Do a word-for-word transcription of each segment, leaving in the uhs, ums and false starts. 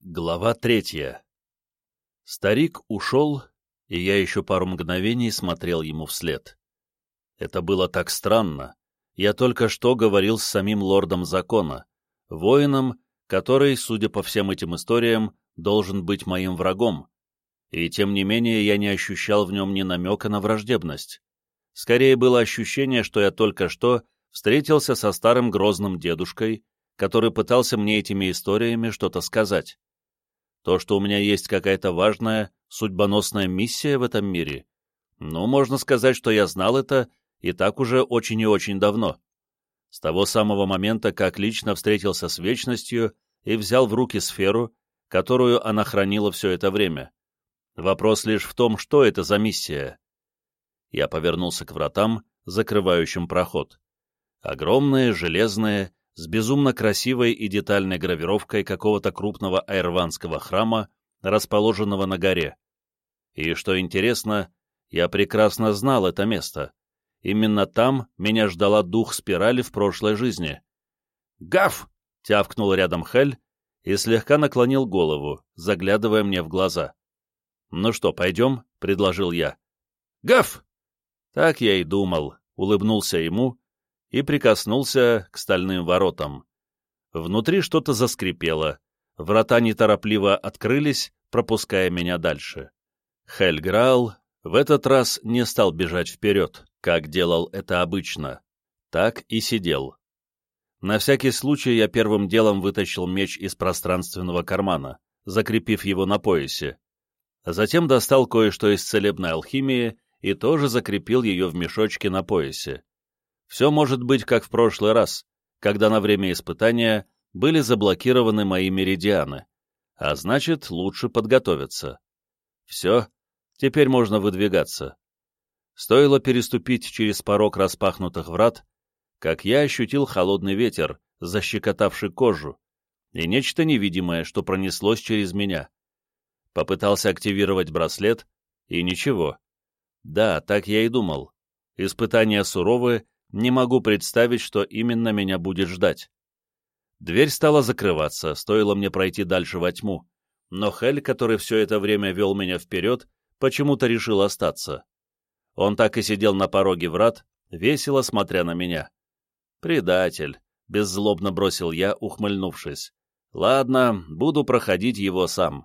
Глава третья. Старик ушел, и я еще пару мгновений смотрел ему вслед. Это было так странно. Я только что говорил с самим лордом закона, воином, который, судя по всем этим историям, должен быть моим врагом. И тем не менее я не ощущал в нем ни намека на враждебность. Скорее было ощущение, что я только что встретился со старым грозным дедушкой, который пытался мне этими историями что-то сказать. То, что у меня есть какая-то важная, судьбоносная миссия в этом мире, ну, можно сказать, что я знал это и так уже очень и очень давно. С того самого момента, как лично встретился с Вечностью и взял в руки сферу, которую она хранила все это время. Вопрос лишь в том, что это за миссия. Я повернулся к вратам, закрывающим проход. Огромные, железные, с безумно красивой и детальной гравировкой какого-то крупного айрванского храма, расположенного на горе. И, что интересно, я прекрасно знал это место. Именно там меня ждала дух спирали в прошлой жизни. «Гав!» — тявкнул рядом Хель и слегка наклонил голову, заглядывая мне в глаза. «Ну что, пойдем?» — предложил я. «Гав!» Так я и думал, улыбнулся ему и прикоснулся к стальным воротам. Внутри что-то заскрипело, врата неторопливо открылись, пропуская меня дальше. Хель Граал в этот раз не стал бежать вперед, как делал это обычно. Так и сидел. На всякий случай я первым делом вытащил меч из пространственного кармана, закрепив его на поясе. Затем достал кое-что из целебной алхимии и тоже закрепил ее в мешочке на поясе. Все может быть как в прошлый раз, когда на время испытания были заблокированы мои меридианы, а значит, лучше подготовиться. Все, теперь можно выдвигаться. Стоило переступить через порог распахнутых врат, как я ощутил холодный ветер, защекотавший кожу, и нечто невидимое, что пронеслось через меня. Попытался активировать браслет, и ничего. Да, так я и думал. Испытания суровы, не могу представить, что именно меня будет ждать. Дверь стала закрываться, стоило мне пройти дальше во тьму, но Хель, который все это время вел меня вперед, почему-то решил остаться. Он так и сидел на пороге врат, весело смотря на меня. «Предатель», — беззлобно бросил я, ухмыльнувшись. «Ладно, буду проходить его сам».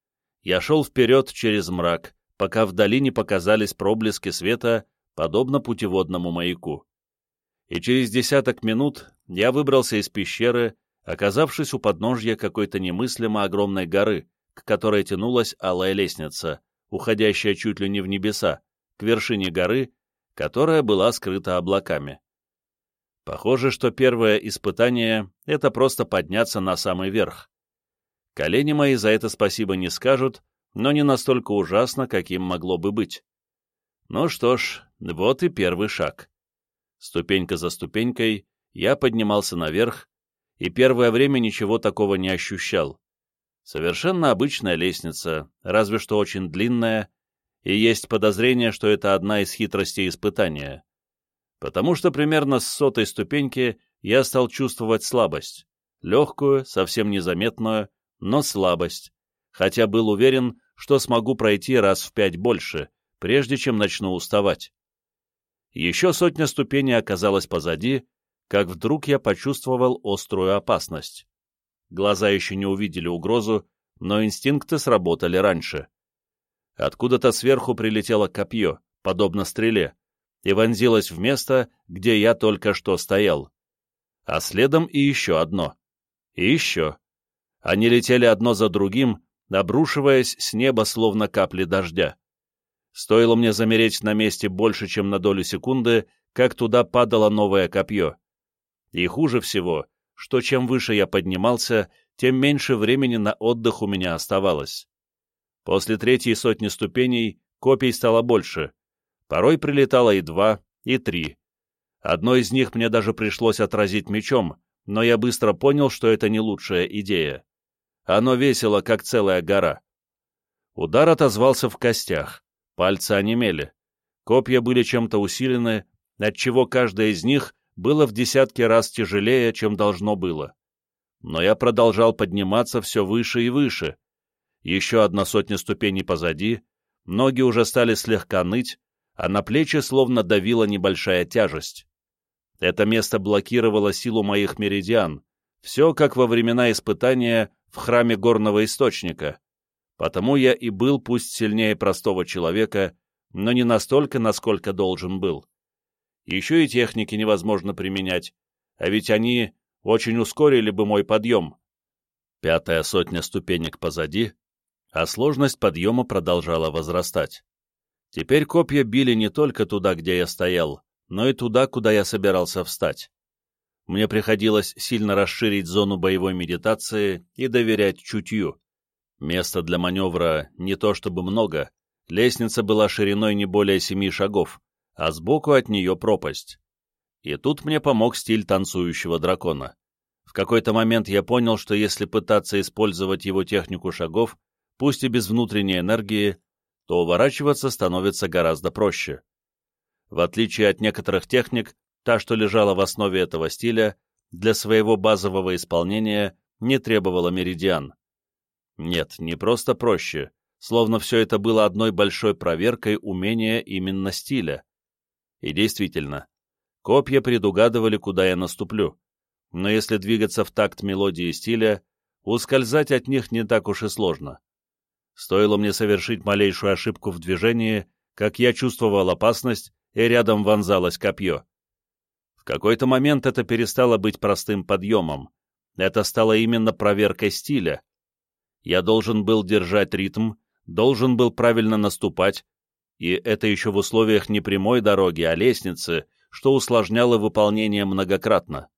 Я шел вперед через мрак, пока вдали не показались проблески света, подобно путеводному маяку. И через десяток минут я выбрался из пещеры, оказавшись у подножья какой-то немыслимо огромной горы, к которой тянулась алая лестница, уходящая чуть ли не в небеса, к вершине горы, которая была скрыта облаками. Похоже, что первое испытание — это просто подняться на самый верх. Колени мои за это спасибо не скажут, но не настолько ужасно, каким могло бы быть. Ну что ж, вот и первый шаг. Ступенька за ступенькой я поднимался наверх, и первое время ничего такого не ощущал. Совершенно обычная лестница, разве что очень длинная, и есть подозрение, что это одна из хитростей испытания. Потому что примерно с сотой ступеньки я стал чувствовать слабость, легкую, совсем незаметную, но слабость, хотя был уверен, что смогу пройти раз в пять больше, прежде чем начну уставать. Еще сотня ступеней оказалась позади, как вдруг я почувствовал острую опасность. Глаза еще не увидели угрозу, но инстинкты сработали раньше. Откуда-то сверху прилетело копье, подобно стреле, и вонзилось в место, где я только что стоял. А следом и еще одно. И еще. Они летели одно за другим, обрушиваясь с неба словно капли дождя. Стоило мне замереть на месте больше, чем на долю секунды, как туда падало новое копье. И хуже всего, что чем выше я поднимался, тем меньше времени на отдых у меня оставалось. После третьей сотни ступеней копий стало больше. Порой прилетало и два, и три. Одно из них мне даже пришлось отразить мечом, но я быстро понял, что это не лучшая идея. Оно весило, как целая гора. Удар отозвался в костях. Пальцы онемели. Копья были чем-то усилены, отчего каждое из них было в десятки раз тяжелее, чем должно было. Но я продолжал подниматься все выше и выше. Еще одна сотня ступеней позади, ноги уже стали слегка ныть, а на плечи словно давила небольшая тяжесть. Это место блокировало силу моих меридиан, все как во времена испытания в храме горного источника. Потому я и был пусть сильнее простого человека, но не настолько, насколько должен был. Еще и техники невозможно применять, а ведь они очень ускорили бы мой подъем. Пятая сотня ступенек позади, а сложность подъема продолжала возрастать. Теперь копья били не только туда, где я стоял, но и туда, куда я собирался встать. Мне приходилось сильно расширить зону боевой медитации и доверять чутью. Места для маневра не то чтобы много, лестница была шириной не более семи шагов, а сбоку от нее пропасть. И тут мне помог стиль танцующего дракона. В какой-то момент я понял, что если пытаться использовать его технику шагов, пусть и без внутренней энергии, то уворачиваться становится гораздо проще. В отличие от некоторых техник, та, что лежала в основе этого стиля, для своего базового исполнения не требовала меридиан. Нет, не просто проще, словно все это было одной большой проверкой умения именно стиля. И действительно, копья предугадывали, куда я наступлю, но если двигаться в такт мелодии стиля, ускользать от них не так уж и сложно. Стоило мне совершить малейшую ошибку в движении, как я чувствовал опасность, и рядом вонзалось копье. В какой-то момент это перестало быть простым подъемом. Это стало именно проверкой стиля. Я должен был держать ритм, должен был правильно наступать, и это еще в условиях не прямой дороги, а лестницы, что усложняло выполнение многократно.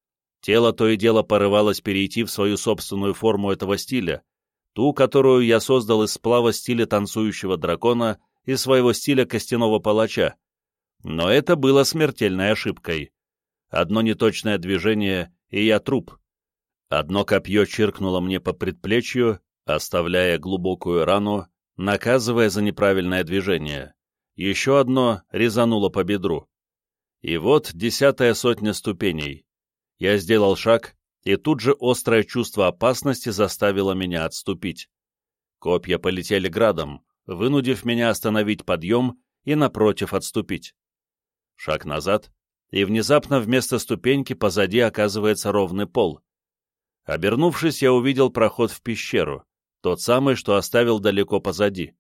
Тело то и дело порывалось перейти в свою собственную форму этого стиля, ту, которую я создал из сплава стиля танцующего дракона и своего стиля костяного палача. Но это было смертельной ошибкой. Одно неточное движение, и я труп. Одно копье чиркнуло мне по предплечью, оставляя глубокую рану, наказывая за неправильное движение. Еще одно резануло по бедру. И вот десятая сотня ступеней. Я сделал шаг, и тут же острое чувство опасности заставило меня отступить. Копья полетели градом, вынудив меня остановить подъем и, напротив, отступить. Шаг назад, и внезапно вместо ступеньки позади оказывается ровный пол. Обернувшись, я увидел проход в пещеру, тот самый, что оставил далеко позади.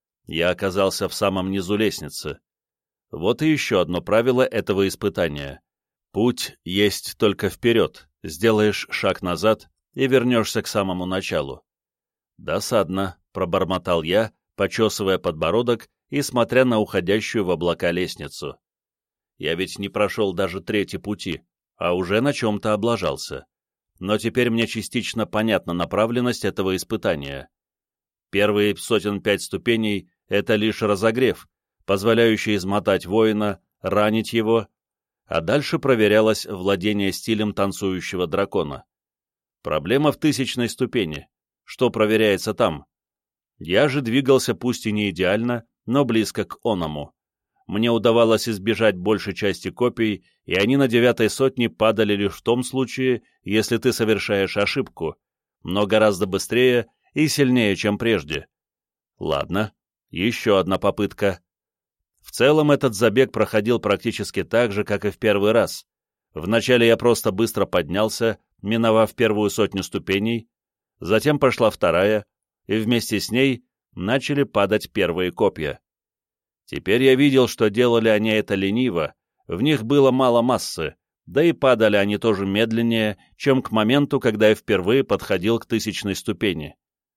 Я оказался в самом низу лестницы. Вот и еще одно правило этого испытания. Путь есть только вперед, сделаешь шаг назад и вернешься к самому началу. «Досадно», — пробормотал я, почесывая подбородок и смотря на уходящую в облака лестницу. Я ведь не прошел даже трети пути, а уже на чем-то облажался. Но теперь мне частично понятна направленность этого испытания. Первые сотен пять ступеней — это лишь разогрев, позволяющий измотать воина, ранить его, а дальше проверялось владение стилем танцующего дракона. Проблема в тысячной ступени. Что проверяется там? Я же двигался пусть и не идеально, но близко к оному. Мне удавалось избежать большей части копий, и они на девятой сотне падали лишь в том случае, если ты совершаешь ошибку, но гораздо быстрее и сильнее, чем прежде. Ладно, еще одна попытка. В целом этот забег проходил практически так же, как и в первый раз. Вначале я просто быстро поднялся, миновав первую сотню ступеней, затем пошла вторая, и вместе с ней начали падать первые копья. Теперь я видел, что делали они это лениво, в них было мало массы, да и падали они тоже медленнее, чем к моменту, когда я впервые подходил к тысячной ступени.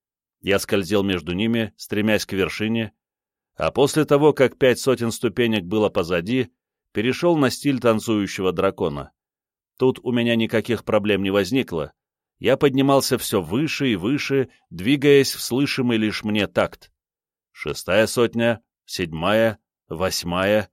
Я скользил между ними, стремясь к вершине, а после того, как пять сотен ступенек было позади, перешел на стиль танцующего дракона. Тут у меня никаких проблем не возникло. Я поднимался все выше и выше, двигаясь в слышимый лишь мне такт. Шестая сотня, седьмая, восьмая.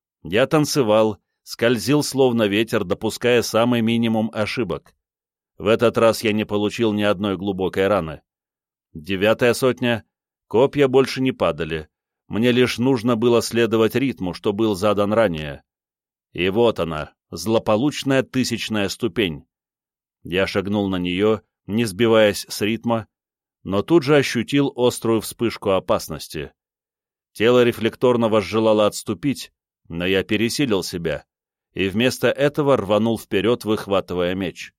Я танцевал, скользил словно ветер, допуская самый минимум ошибок. В этот раз я не получил ни одной глубокой раны. Девятая сотня. Копья больше не падали. Мне лишь нужно было следовать ритму, что был задан ранее. И вот она, злополучная тысячная ступень. Я шагнул на нее, не сбиваясь с ритма, но тут же ощутил острую вспышку опасности. Тело рефлекторно возжелало отступить, но я пересилил себя, и вместо этого рванул вперед, выхватывая меч.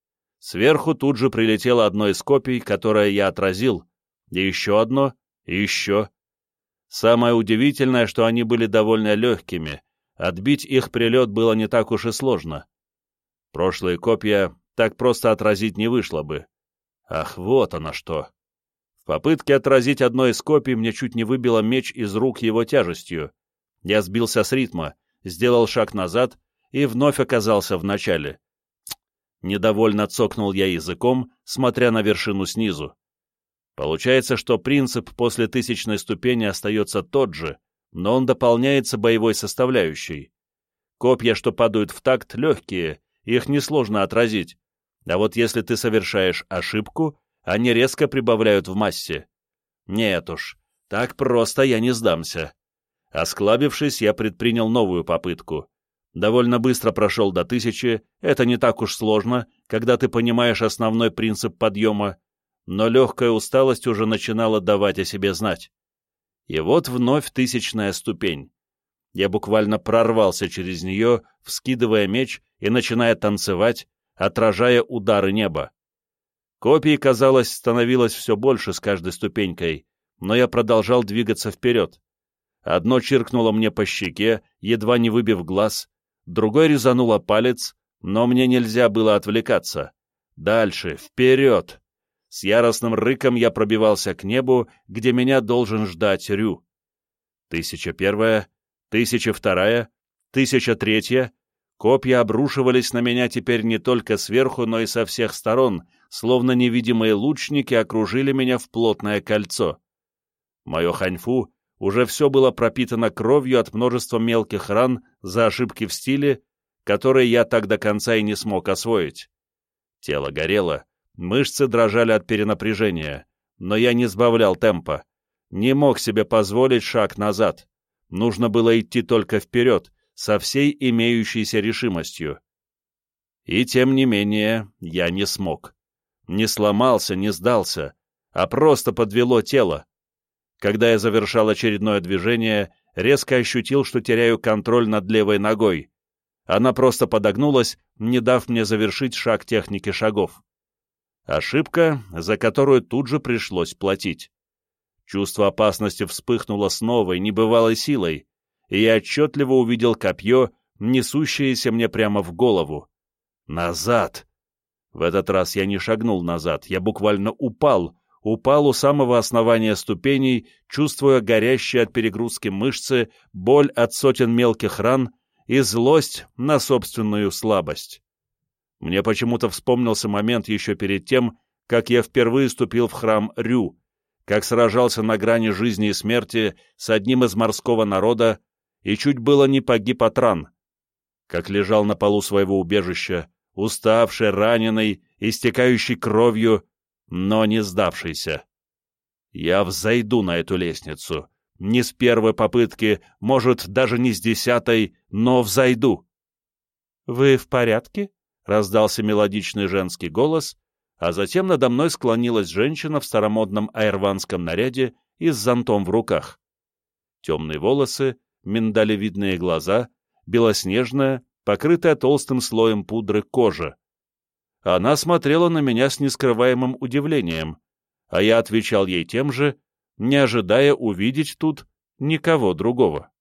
Сверху тут же прилетело одно из копий, которое я отразил, и еще одно, и еще. Самое удивительное, что они были довольно легкими, отбить их прилет было не так уж и сложно. Прошлые копья так просто отразить не вышло бы. Ах, вот оно что! В попытке отразить одно из копий мне чуть не выбило меч из рук его тяжестью. Я сбился с ритма, сделал шаг назад и вновь оказался в начале. Недовольно цокнул я языком, смотря на вершину снизу. Получается, что принцип после тысячной ступени остается тот же, но он дополняется боевой составляющей. Копья, что падают в такт, легкие, их несложно отразить, а вот если ты совершаешь ошибку, они резко прибавляют в массе. Нет уж, так просто я не сдамся. Осклабившись, я предпринял новую попытку. Довольно быстро прошел до тысячи, это не так уж сложно, когда ты понимаешь основной принцип подъема, но легкая усталость уже начинала давать о себе знать. И вот вновь тысячная ступень. Я буквально прорвался через нее, вскидывая меч и начиная танцевать, отражая удары неба. Копий, казалось, становилось все больше с каждой ступенькой, но я продолжал двигаться вперед. Одно чиркнуло мне по щеке, едва не выбив глаз, другой резануло палец, но мне нельзя было отвлекаться. Дальше, вперед! С яростным рыком я пробивался к небу, где меня должен ждать Рю. Тысяча первая, тысяча вторая, тысяча третья. Копья обрушивались на меня теперь не только сверху, но и со всех сторон, словно невидимые лучники окружили меня в плотное кольцо. Мое ханьфу уже все было пропитано кровью от множества мелких ран за ошибки в стиле, которые я так до конца и не смог освоить. Тело горело, мышцы дрожали от перенапряжения, но я не сбавлял темпа, не мог себе позволить шаг назад. Нужно было идти только вперед, со всей имеющейся решимостью. И тем не менее я не смог. Не сломался, не сдался, а просто подвело тело. Когда я завершал очередное движение, резко ощутил, что теряю контроль над левой ногой. Она просто подогнулась, не дав мне завершить шаг техники шагов. Ошибка, за которую тут же пришлось платить. Чувство опасности вспыхнуло с новой, небывалой силой, и я отчетливо увидел копье, несущееся мне прямо в голову. Назад! В этот раз я не шагнул назад, я буквально упал, упал у самого основания ступеней, чувствуя горящие от перегрузки мышцы, боль от сотен мелких ран и злость на собственную слабость. Мне почему-то вспомнился момент еще перед тем, как я впервые ступил в храм Рю, как сражался на грани жизни и смерти с одним из морского народа и чуть было не погиб от ран, как лежал на полу своего убежища, уставший, раненый, истекающий кровью, но не сдавшийся. Я взойду на эту лестницу, не с первой попытки, может, даже не с десятой, но взойду. «Вы в порядке?» — раздался мелодичный женский голос, а затем надо мной склонилась женщина в старомодном айрванском наряде и с зонтом в руках. Темные волосы, миндалевидные глаза, белоснежная, покрытая толстым слоем пудры кожа. Она смотрела на меня с нескрываемым удивлением, а я отвечал ей тем же, не ожидая увидеть тут никого другого.